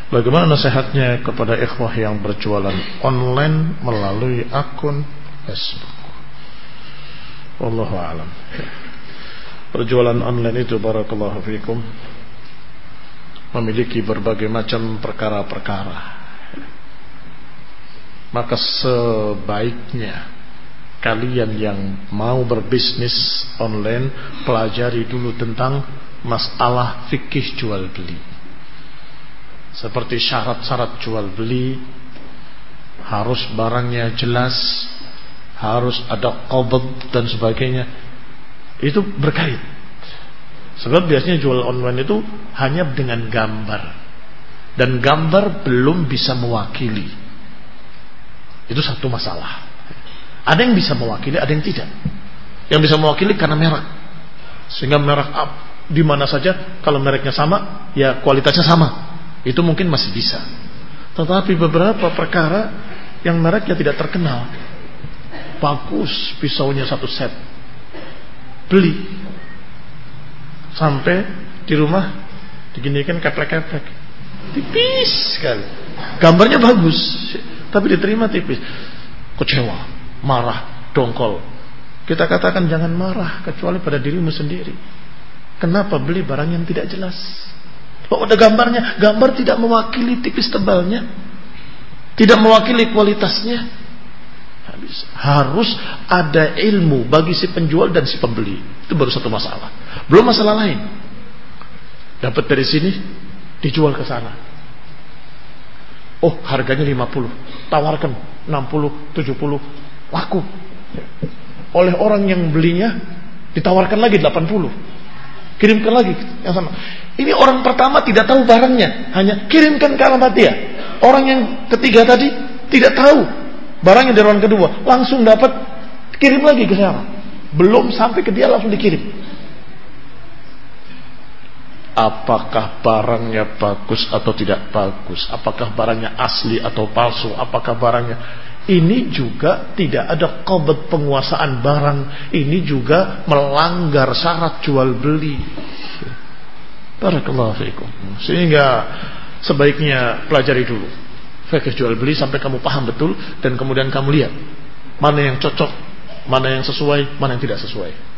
Bagaimana nasihatnya kepada ikhwah yang berjualan online melalui akun Facebook? Wallahu a'lam. Perjualan online itu, barakallahu fikum, memiliki berbagai macam perkara-perkara. Maka sebaiknya kalian yang mau berbisnis online pelajari dulu tentang masalah fikih jual beli. Seperti syarat-syarat jual beli, harus barangnya jelas, harus ada qabd dan sebagainya. Itu berkait. Sebab biasanya jual online itu hanya dengan gambar, dan gambar belum bisa mewakili. Itu satu masalah. Ada yang bisa mewakili, ada yang tidak. Yang bisa mewakili karena merek, sehingga merek di mana saja kalau mereknya sama, ya kualitasnya sama, itu mungkin masih bisa. Tetapi beberapa perkara yang mereknya tidak terkenal, bagus pisaunya satu set, beli, sampai di rumah diginikan keplek-keplek, tipis sekali. Gambarnya bagus, tapi diterima tipis. Kecewa, marah, dongkol. Kita katakan jangan marah kecuali pada dirimu sendiri. Kenapa beli barang yang tidak jelas? Oh, ada gambarnya, gambar tidak mewakili tipis tebalnya, tidak mewakili kualitasnya. Harus ada ilmu bagi si penjual dan si pembeli. Itu baru satu masalah. Belum masalah lain. Dapat dari sini, dijual ke sana. Oh, harganya 50, tawarkan 60, 70, laku. Oleh orang yang belinya ditawarkan lagi 80, kirimkan lagi yang sama. Ini orang pertama tidak tahu barangnya, hanya kirimkan ke alamat dia. Orang yang ketiga tadi tidak tahu barangnya dari orang kedua, langsung dapat, kirim lagi ke sana. Belum sampai ke dia langsung dikirim. Apakah barangnya bagus atau tidak bagus? Apakah barangnya asli atau palsu? Apakah barangnya... Ini juga tidak ada qabd penguasaan barang. Ini juga melanggar syarat jual beli. Barakallahu fiikum. Sehingga sebaiknya pelajari dulu fikih jual beli sampai kamu paham betul, dan kemudian kamu lihat mana yang cocok, mana yang sesuai, mana yang tidak sesuai.